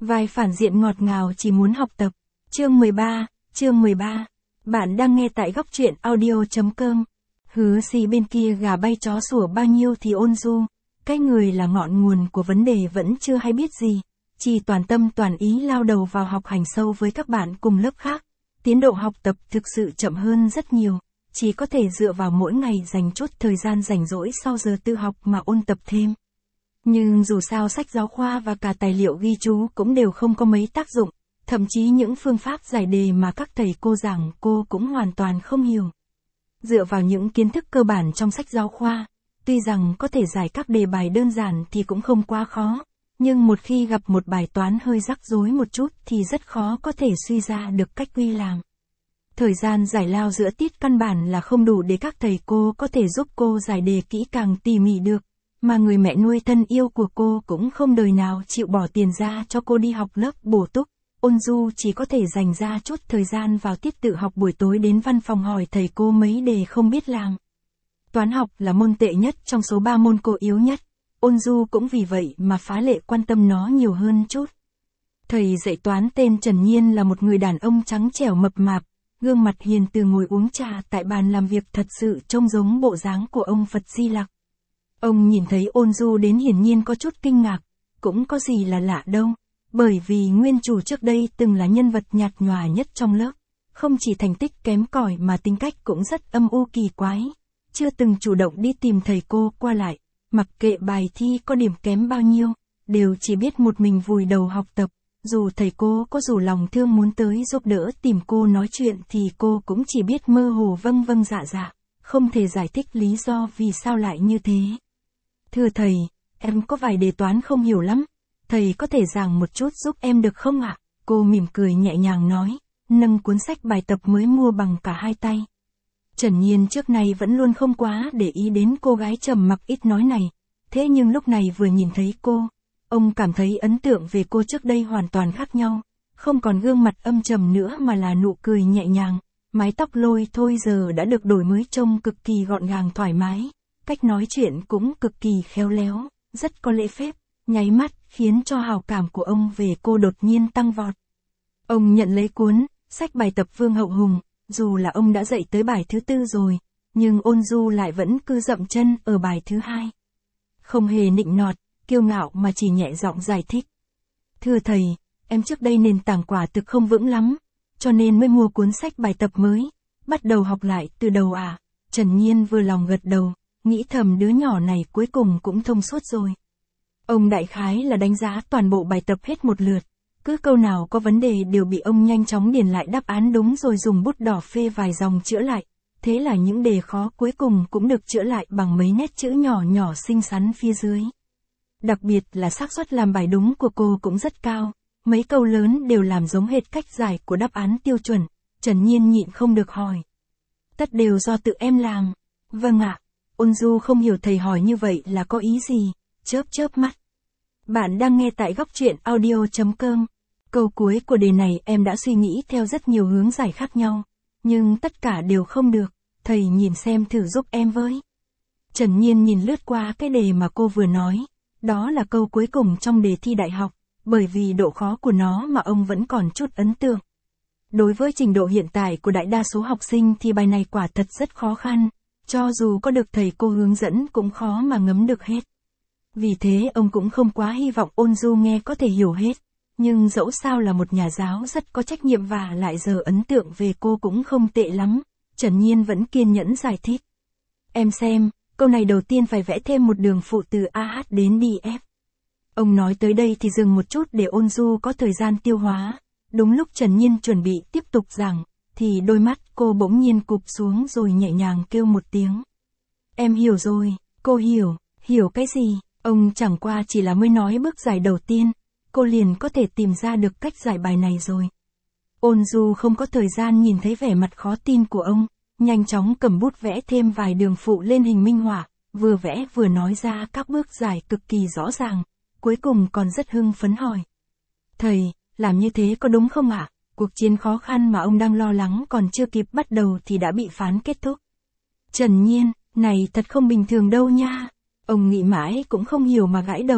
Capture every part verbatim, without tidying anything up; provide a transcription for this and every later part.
Vài phản diện ngọt ngào chỉ muốn học tập. Chương mười ba, chương mười ba. Bạn đang nghe tại góc truyện audio chấm com. Hứa xì bên kia gà bay chó sủa bao nhiêu thì ôn du. Cái người là ngọn nguồn của vấn đề vẫn chưa hay biết gì. Chỉ toàn tâm toàn ý lao đầu vào học hành sâu với các bạn cùng lớp khác. Tiến độ học tập thực sự chậm hơn rất nhiều. Chỉ có thể dựa vào mỗi ngày dành chút thời gian rảnh rỗi sau giờ tự học mà ôn tập thêm. Nhưng dù sao sách giáo khoa và cả tài liệu ghi chú cũng đều không có mấy tác dụng, thậm chí những phương pháp giải đề mà các thầy cô giảng cô cũng hoàn toàn không hiểu. Dựa vào những kiến thức cơ bản trong sách giáo khoa, tuy rằng có thể giải các đề bài đơn giản thì cũng không quá khó, nhưng một khi gặp một bài toán hơi rắc rối một chút thì rất khó có thể suy ra được cách quy làm. Thời gian giải lao giữa tiết căn bản là không đủ để các thầy cô có thể giúp cô giải đề kỹ càng tỉ mỉ được. Mà người mẹ nuôi thân yêu của cô cũng không đời nào chịu bỏ tiền ra cho cô đi học lớp bổ túc. Ôn du chỉ có thể dành ra chút thời gian vào tiết tự học buổi tối đến văn phòng hỏi thầy cô mấy đề không biết làm. Toán học là môn tệ nhất trong số ba môn cô yếu nhất. Ôn du cũng vì vậy mà phá lệ quan tâm nó nhiều hơn chút. Thầy dạy toán tên Trần Nhiên là một người đàn ông trắng trẻo mập mạp, gương mặt hiền từ ngồi uống trà tại bàn làm việc thật sự trông giống bộ dáng của ông Phật Di Lặc. Ông nhìn thấy ôn du đến hiển nhiên có chút kinh ngạc, cũng có gì là lạ đâu, bởi vì nguyên chủ trước đây từng là nhân vật nhạt nhòa nhất trong lớp, không chỉ thành tích kém cỏi mà tính cách cũng rất âm u kỳ quái, chưa từng chủ động đi tìm thầy cô qua lại, mặc kệ bài thi có điểm kém bao nhiêu, đều chỉ biết một mình vùi đầu học tập, dù thầy cô có dù lòng thương muốn tới giúp đỡ tìm cô nói chuyện thì cô cũng chỉ biết mơ hồ vâng vâng dạ dạ, không thể giải thích lý do vì sao lại như thế. Thưa thầy, em có vài đề toán không hiểu lắm, thầy có thể giảng một chút giúp em được không ạ? Cô mỉm cười nhẹ nhàng nói, nâng cuốn sách bài tập mới mua bằng cả hai tay. Trần Nhiên trước này vẫn luôn không quá để ý đến cô gái trầm mặc ít nói này, thế nhưng lúc này vừa nhìn thấy cô, ông cảm thấy ấn tượng về cô trước đây hoàn toàn khác nhau, không còn gương mặt âm trầm nữa mà là nụ cười nhẹ nhàng, mái tóc lôi thôi giờ đã được đổi mới trông cực kỳ gọn gàng thoải mái. Cách nói chuyện cũng cực kỳ khéo léo, rất có lễ phép, nháy mắt khiến cho hào cảm của ông về cô đột nhiên tăng vọt. Ông nhận lấy cuốn sách bài tập Vương Hậu Hùng, dù là ông đã dạy tới bài thứ tư rồi, nhưng ôn du lại vẫn cứ dậm chân ở bài thứ hai. Không hề nịnh nọt, kiêu ngạo mà chỉ nhẹ giọng giải thích. Thưa thầy, em trước đây nền tảng quả thực không vững lắm, cho nên mới mua cuốn sách bài tập mới, bắt đầu học lại từ đầu à. Trần Nhiên vừa lòng gật đầu. Nghĩ thầm đứa nhỏ này cuối cùng cũng thông suốt rồi. Ông đại khái là đánh giá toàn bộ bài tập hết một lượt, cứ câu nào có vấn đề đều bị ông nhanh chóng điền lại đáp án đúng rồi dùng bút đỏ phê vài dòng chữa lại, thế là những đề khó cuối cùng cũng được chữa lại bằng mấy nét chữ nhỏ nhỏ xinh xắn phía dưới. Đặc biệt là xác suất làm bài đúng của cô cũng rất cao, mấy câu lớn đều làm giống hệt cách giải của đáp án tiêu chuẩn. Trần Nhiên nhịn không được hỏi. Tất đều do tự em làm. Vâng ạ. Ôn du không hiểu thầy hỏi như vậy là có ý gì, chớp chớp mắt. Bạn đang nghe tại góc truyện audio chấm com. Câu cuối của đề này em đã suy nghĩ theo rất nhiều hướng giải khác nhau, nhưng tất cả đều không được, thầy nhìn xem thử giúp em với. Trần Nhiên nhìn lướt qua cái đề mà cô vừa nói, đó là câu cuối cùng trong đề thi đại học, bởi vì độ khó của nó mà ông vẫn còn chút ấn tượng. Đối với trình độ hiện tại của đại đa số học sinh thì bài này quả thật rất khó khăn. Cho dù có được thầy cô hướng dẫn cũng khó mà ngấm được hết. Vì thế ông cũng không quá hy vọng ôn du nghe có thể hiểu hết. Nhưng dẫu sao là một nhà giáo rất có trách nhiệm và lại giờ ấn tượng về cô cũng không tệ lắm. Trần Nhiên vẫn kiên nhẫn giải thích. Em xem, câu này đầu tiên phải vẽ thêm một đường phụ từ a hát đến đê ép. Ông nói tới đây thì dừng một chút để ôn du có thời gian tiêu hóa. Đúng lúc Trần Nhiên chuẩn bị tiếp tục giảng, thì đôi mắt cô bỗng nhiên cụp xuống rồi nhẹ nhàng kêu một tiếng. Em hiểu rồi, cô hiểu, hiểu cái gì, ông chẳng qua chỉ là mới nói bước giải đầu tiên, cô liền có thể tìm ra được cách giải bài này rồi. Ôn du không có thời gian nhìn thấy vẻ mặt khó tin của ông, nhanh chóng cầm bút vẽ thêm vài đường phụ lên hình minh họa, vừa vẽ vừa nói ra các bước giải cực kỳ rõ ràng, cuối cùng còn rất hưng phấn hỏi. Thầy, làm như thế có đúng không ạ? Cuộc chiến khó khăn mà ông đang lo lắng còn chưa kịp bắt đầu thì đã bị phán kết thúc. Trần Nhiên, này thật không bình thường đâu nha. Ông nghĩ mãi cũng không hiểu mà gãi đầu.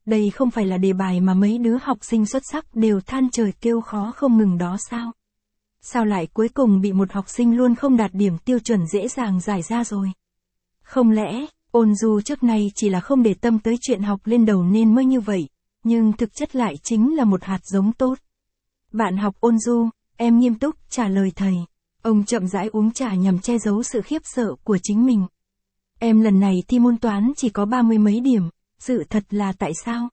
Đây không phải là đề bài mà mấy đứa học sinh xuất sắc đều than trời kêu khó không ngừng đó sao? Sao lại cuối cùng bị một học sinh luôn không đạt điểm tiêu chuẩn dễ dàng giải ra rồi? Không lẽ, Ôn Du trước nay chỉ là không để tâm tới chuyện học lên đầu nên mới như vậy, nhưng thực chất lại chính là một hạt giống tốt. Bạn học Ôn Du, em nghiêm túc trả lời thầy. Ông chậm rãi uống trà nhằm che giấu sự khiếp sợ của chính mình. Em lần này thi môn toán chỉ có ba mươi mấy điểm, sự thật là tại sao?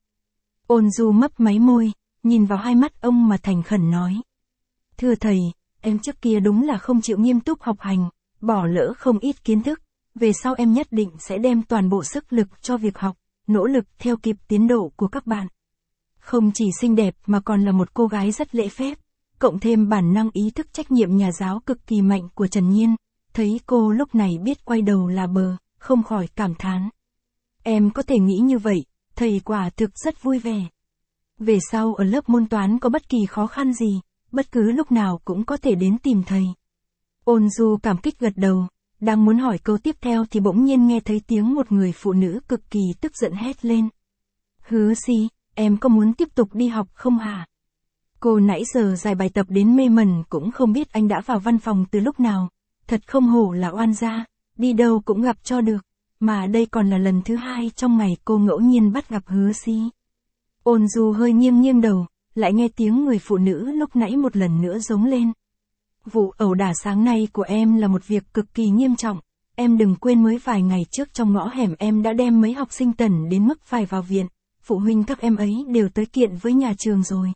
Ôn Du mấp máy môi, nhìn vào hai mắt ông mà thành khẩn nói. Thưa thầy, em trước kia đúng là không chịu nghiêm túc học hành, bỏ lỡ không ít kiến thức, về sau em nhất định sẽ đem toàn bộ sức lực cho việc học, nỗ lực theo kịp tiến độ của các bạn. Không chỉ xinh đẹp mà còn là một cô gái rất lễ phép, cộng thêm bản năng ý thức trách nhiệm nhà giáo cực kỳ mạnh của Trần Nhiên, thấy cô lúc này biết quay đầu là bờ, không khỏi cảm thán. Em có thể nghĩ như vậy, thầy quả thực rất vui vẻ. Về sau ở lớp môn toán có bất kỳ khó khăn gì, bất cứ lúc nào cũng có thể đến tìm thầy. Ôn Du cảm kích gật đầu, đang muốn hỏi câu tiếp theo thì bỗng nhiên nghe thấy tiếng một người phụ nữ cực kỳ tức giận hét lên. Hứa Si, em có muốn tiếp tục đi học không hả? Cô nãy giờ giải bài tập đến mê mẩn cũng không biết anh đã vào văn phòng từ lúc nào, thật không hổ là oan gia, đi đâu cũng gặp cho được, mà đây còn là lần thứ hai trong ngày cô ngẫu nhiên bắt gặp Hứa Si. Ôn Du hơi nghiêng nghiêng đầu, lại nghe tiếng người phụ nữ lúc nãy một lần nữa giống lên. Vụ ẩu đả sáng nay của em là một việc cực kỳ nghiêm trọng, em đừng quên mới vài ngày trước trong ngõ hẻm em đã đem mấy học sinh tẩn đến mức phải vào viện, phụ huynh các em ấy đều tới kiện với nhà trường rồi.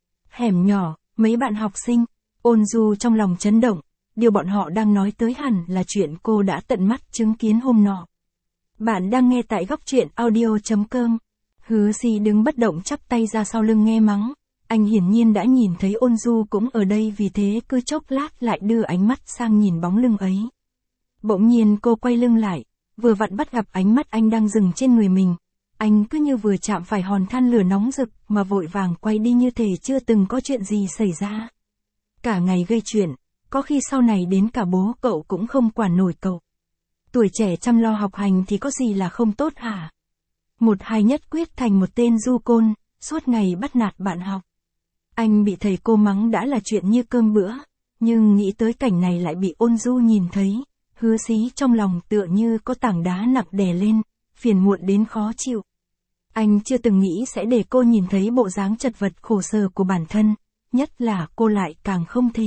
Hẻm nhỏ, mấy bạn học sinh, Ôn Du trong lòng chấn động, điều bọn họ đang nói tới hẳn là chuyện cô đã tận mắt chứng kiến hôm nọ. Bạn đang nghe tại góc truyện audio chấm com. Hứa Si đứng bất động chắp tay ra sau lưng nghe mắng. Anh hiển nhiên đã nhìn thấy Ôn Du cũng ở đây vì thế cứ chốc lát lại đưa ánh mắt sang nhìn bóng lưng ấy. Bỗng nhiên cô quay lưng lại, vừa vặn bắt gặp ánh mắt anh đang dừng trên người mình. Anh cứ như vừa chạm phải hòn than lửa nóng rực mà vội vàng quay đi như thể chưa từng có chuyện gì xảy ra. Cả ngày gây chuyện, có khi sau này đến cả bố cậu cũng không quản nổi cậu. Tuổi trẻ chăm lo học hành thì có gì là không tốt hả? Một hai nhất quyết thành một tên du côn, suốt ngày bắt nạt bạn học. Anh bị thầy cô mắng đã là chuyện như cơm bữa, nhưng nghĩ tới cảnh này lại bị Ôn Du nhìn thấy, Hứa Si trong lòng tựa như có tảng đá nặng đè lên, phiền muộn đến khó chịu. Anh chưa từng nghĩ sẽ để cô nhìn thấy bộ dáng chật vật khổ sở của bản thân, nhất là cô lại càng không thể.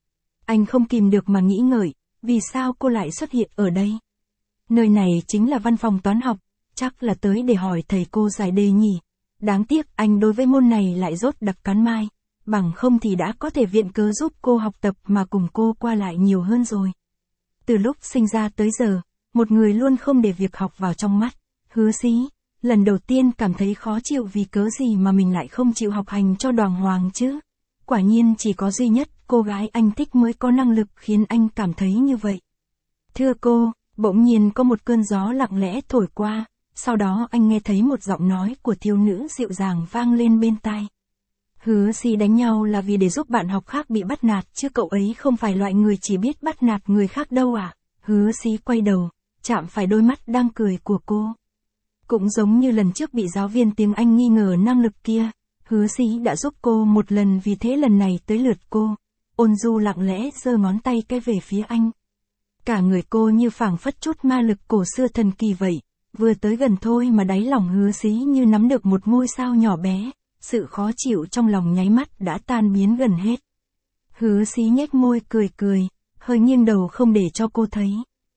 Anh không kìm được mà nghĩ ngợi, vì sao cô lại xuất hiện ở đây? Nơi này chính là văn phòng toán học, chắc là tới để hỏi thầy cô giải đề nhỉ. Đáng tiếc anh đối với môn này lại rốt đặc cắn mai, bằng không thì đã có thể viện cớ giúp cô học tập mà cùng cô qua lại nhiều hơn rồi. Từ lúc sinh ra tới giờ, một người luôn không để việc học vào trong mắt, Hứa Si, lần đầu tiên cảm thấy khó chịu vì cớ gì mà mình lại không chịu học hành cho đàng hoàng chứ. Quả nhiên chỉ có duy nhất cô gái anh thích mới có năng lực khiến anh cảm thấy như vậy. Thưa cô, bỗng nhiên có một cơn gió lặng lẽ thổi qua, sau đó anh nghe thấy một giọng nói của thiếu nữ dịu dàng vang lên bên tai. Hứa Si đánh nhau là vì để giúp bạn học khác bị bắt nạt chứ cậu ấy không phải loại người chỉ biết bắt nạt người khác đâu à. Hứa Si quay đầu, chạm phải đôi mắt đang cười của cô. Cũng giống như lần trước bị giáo viên tiếng Anh nghi ngờ năng lực kia, Hứa Si đã giúp cô một lần vì thế lần này tới lượt cô. Ôn Du lặng lẽ giơ ngón tay cái về phía anh. Cả người cô như phảng phất chút ma lực cổ xưa thần kỳ vậy, vừa tới gần thôi mà đáy lòng Hứa Si như nắm được một ngôi sao nhỏ bé, sự khó chịu trong lòng nháy mắt đã tan biến gần hết. Hứa Si nhếch môi cười cười, hơi nghiêng đầu không để cho cô thấy.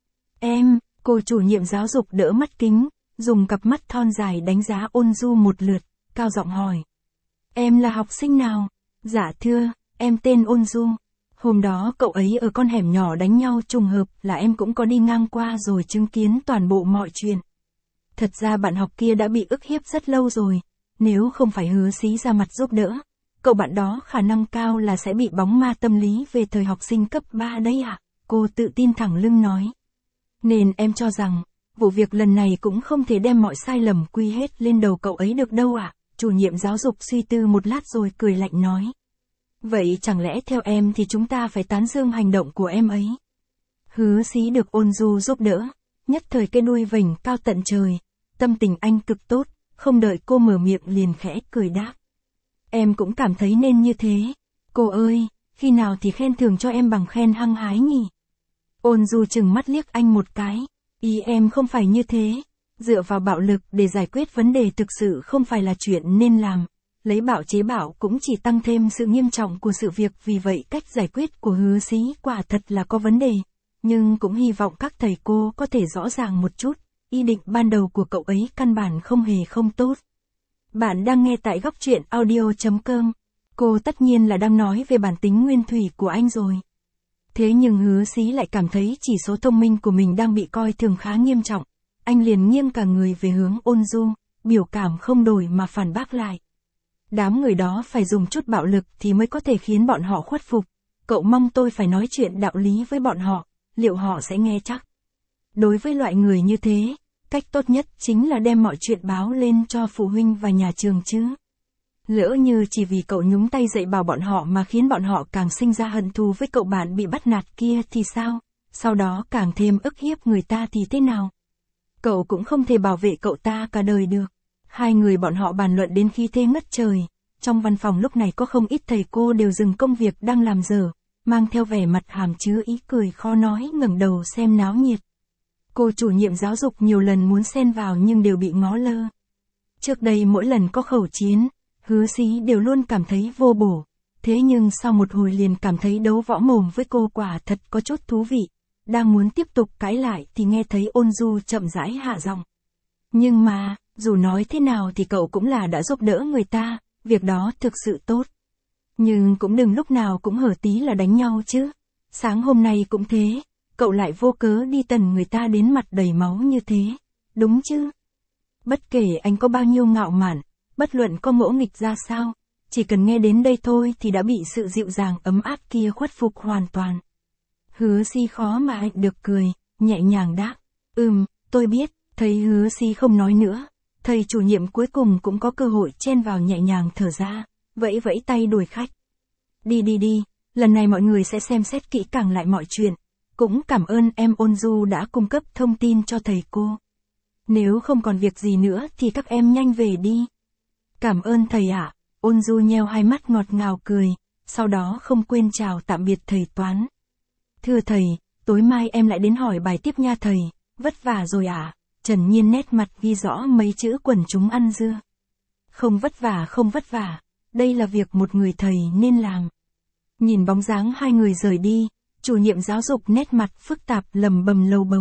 Em, cô chủ nhiệm giáo dục đỡ mắt kính, dùng cặp mắt thon dài đánh giá Ôn Du một lượt, cao giọng hỏi. Em là học sinh nào? Dạ thưa, em tên Ôn Du. Hôm đó cậu ấy ở con hẻm nhỏ đánh nhau trùng hợp là em cũng có đi ngang qua rồi chứng kiến toàn bộ mọi chuyện. Thật ra bạn học kia đã bị ức hiếp rất lâu rồi, nếu không phải Hứa Si ra mặt giúp đỡ, cậu bạn đó khả năng cao là sẽ bị bóng ma tâm lý về thời học sinh cấp ba đấy ạ, à? Cô tự tin thẳng lưng nói. Nên em cho rằng, vụ việc lần này cũng không thể đem mọi sai lầm quy hết lên đầu cậu ấy được đâu ạ, à? Chủ nhiệm giáo dục suy tư một lát rồi cười lạnh nói. Vậy chẳng lẽ theo em thì chúng ta phải tán dương hành động của em ấy? Hứa Si được Ôn Du giúp đỡ, nhất thời cái đuôi vểnh cao tận trời, tâm tình anh cực tốt, không đợi cô mở miệng liền khẽ cười đáp. Em cũng cảm thấy nên như thế. Cô ơi, khi nào thì khen thưởng cho em bằng khen hăng hái nhỉ? Ôn Du chừng mắt liếc anh một cái. Ý em không phải như thế. Dựa vào bạo lực để giải quyết vấn đề thực sự không phải là chuyện nên làm. Lấy bạo chế bạo cũng chỉ tăng thêm sự nghiêm trọng của sự việc, vì vậy cách giải quyết của Hứa Xí quả thật là có vấn đề. Nhưng cũng hy vọng các thầy cô có thể rõ ràng một chút, ý định ban đầu của cậu ấy căn bản không hề không tốt. Bạn đang nghe tại góc truyện audio chấm com. Cô tất nhiên là đang nói về bản tính nguyên thủy của anh rồi. Thế nhưng Hứa Xí lại cảm thấy chỉ số thông minh của mình đang bị coi thường khá nghiêm trọng. Anh liền nghiêng cả người về hướng Ôn Du, biểu cảm không đổi mà phản bác lại. Đám người đó phải dùng chút bạo lực thì mới có thể khiến bọn họ khuất phục. Cậu mong tôi phải nói chuyện đạo lý với bọn họ, liệu họ sẽ nghe chắc? Đối với loại người như thế, cách tốt nhất chính là đem mọi chuyện báo lên cho phụ huynh và nhà trường chứ. Lỡ như chỉ vì cậu nhúng tay dạy bảo bọn họ mà khiến bọn họ càng sinh ra hận thù với cậu bạn bị bắt nạt kia thì sao? Sau đó càng thêm ức hiếp người ta thì thế nào? Cậu cũng không thể bảo vệ cậu ta cả đời được. Hai người bọn họ bàn luận đến khí thế ngất trời. Trong văn phòng lúc này có không ít thầy cô đều dừng công việc đang làm dở, mang theo vẻ mặt hàm chứa ý cười khó nói ngẩng đầu xem náo nhiệt. Cô chủ nhiệm giáo dục nhiều lần muốn xen vào nhưng đều bị ngó lơ. Trước đây mỗi lần có khẩu chiến, Hứa Xí đều luôn cảm thấy vô bổ. Thế nhưng sau một hồi liền cảm thấy đấu võ mồm với cô quả thật có chút thú vị. Đang muốn tiếp tục cãi lại thì nghe thấy Ôn Du chậm rãi hạ giọng. Nhưng mà, dù nói thế nào thì cậu cũng là đã giúp đỡ người ta, việc đó thực sự tốt. Nhưng cũng đừng lúc nào cũng hở tí là đánh nhau chứ. Sáng hôm nay cũng thế, cậu lại vô cớ đi tần người ta đến mặt đầy máu như thế, đúng chứ? Bất kể anh có bao nhiêu ngạo mạn, bất luận có ngỗ nghịch ra sao, chỉ cần nghe đến đây thôi thì đã bị sự dịu dàng ấm áp kia khuất phục hoàn toàn. Hứa Xí khó mà hạnh được cười, nhẹ nhàng đáp. Ừm, tôi biết. Thấy Hứa Xí không nói nữa, thầy chủ nhiệm cuối cùng cũng có cơ hội chen vào nhẹ nhàng thở ra, vẫy vẫy tay đuổi khách. Đi đi đi, lần này mọi người sẽ xem xét kỹ càng lại mọi chuyện. Cũng cảm ơn em Ôn Du đã cung cấp thông tin cho thầy cô. Nếu không còn việc gì nữa thì các em nhanh về đi. Cảm ơn thầy ạ. Ôn Du nheo hai mắt ngọt ngào cười, sau đó không quên chào tạm biệt thầy toán. Thưa thầy, tối mai em lại đến hỏi bài tiếp nha thầy, vất vả rồi ạ. À? Trần Nhiên nét mặt ghi rõ mấy chữ quần chúng ăn dưa. Không vất vả không vất vả, đây là việc một người thầy nên làm. Nhìn bóng dáng hai người rời đi, chủ nhiệm giáo dục nét mặt phức tạp lầm bầm lầu bầu.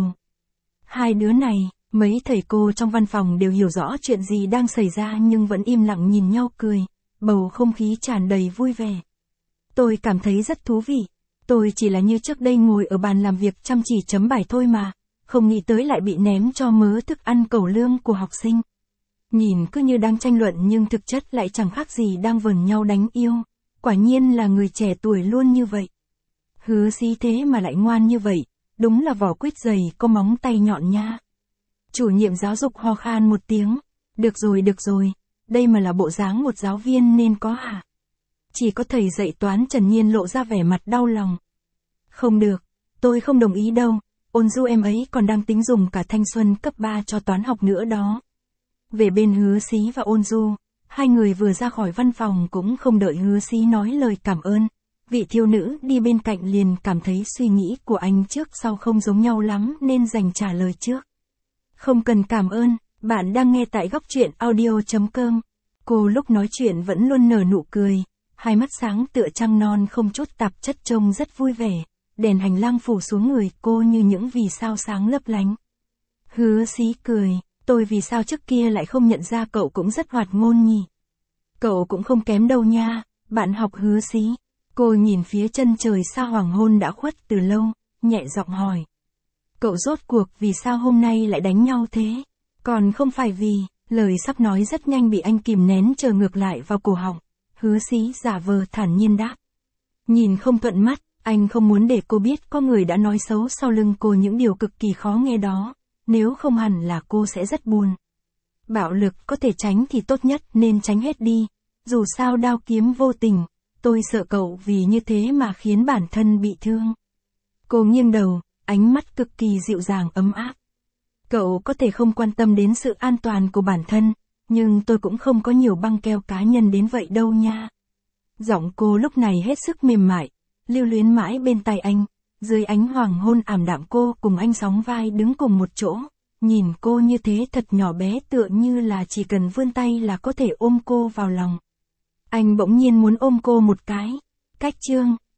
Hai đứa này, mấy thầy cô trong văn phòng đều hiểu rõ chuyện gì đang xảy ra nhưng vẫn im lặng nhìn nhau cười, bầu không khí tràn đầy vui vẻ. Tôi cảm thấy rất thú vị, tôi chỉ là như trước đây ngồi ở bàn làm việc chăm chỉ chấm bài thôi mà. Không nghĩ tới lại bị ném cho mớ thức ăn cẩu lương của học sinh. Nhìn cứ như đang tranh luận nhưng thực chất lại chẳng khác gì đang vờn nhau đánh yêu. Quả nhiên là người trẻ tuổi luôn như vậy. Hứa Xí thế mà lại ngoan như vậy, đúng là vỏ quýt dày có móng tay nhọn nha. Chủ nhiệm giáo dục ho khan một tiếng. Được rồi được rồi, đây mà là bộ dáng một giáo viên nên có hả? Chỉ có thầy dạy toán Trần Nhiên lộ ra vẻ mặt đau lòng. Không được, tôi không đồng ý đâu. Ôn Du em ấy còn đang tính dùng cả thanh xuân cấp ba cho toán học nữa đó. Về bên Hứa Xí và Ôn Du, hai người vừa ra khỏi văn phòng cũng không đợi Hứa Xí nói lời cảm ơn. Vị thiếu nữ đi bên cạnh liền cảm thấy suy nghĩ của anh trước sau không giống nhau lắm nên dành trả lời trước. Không cần cảm ơn, bạn đang nghe tại góc truyện audio chấm com. Cô lúc nói chuyện vẫn luôn nở nụ cười, hai mắt sáng tựa trăng non không chút tạp chất trông rất vui vẻ. Đèn hành lang phủ xuống người cô như những vì sao sáng lấp lánh. Hứa Xí cười, tôi vì sao trước kia lại không nhận ra cậu cũng rất hoạt ngôn nhỉ? Cậu cũng không kém đâu nha, bạn học Hứa Xí. Cô nhìn phía chân trời xa hoàng hôn đã khuất từ lâu, nhẹ giọng hỏi. Cậu rốt cuộc vì sao hôm nay lại đánh nhau thế? Còn không phải vì, lời sắp nói rất nhanh bị anh kìm nén chờ ngược lại vào cổ họng. Hứa Xí giả vờ thản nhiên đáp. Nhìn không thuận mắt. Anh không muốn để cô biết có người đã nói xấu sau lưng cô những điều cực kỳ khó nghe đó, nếu không hẳn là cô sẽ rất buồn. Bạo lực có thể tránh thì tốt nhất nên tránh hết đi, dù sao đao kiếm vô tình, tôi sợ cậu vì như thế mà khiến bản thân bị thương. Cô nghiêng đầu, ánh mắt cực kỳ dịu dàng ấm áp. Cậu có thể không quan tâm đến sự an toàn của bản thân, Nhưng tôi cũng không có nhiều băng keo cá nhân đến vậy đâu nha. Giọng cô lúc này hết sức mềm mại, lưu luyến mãi bên tai anh, dưới ánh hoàng hôn ảm đạm cô cùng anh sóng vai đứng cùng một chỗ, nhìn cô như thế thật nhỏ bé tựa như là chỉ cần vươn tay là có thể ôm cô vào lòng. Anh bỗng nhiên muốn ôm cô một cái. Cách chương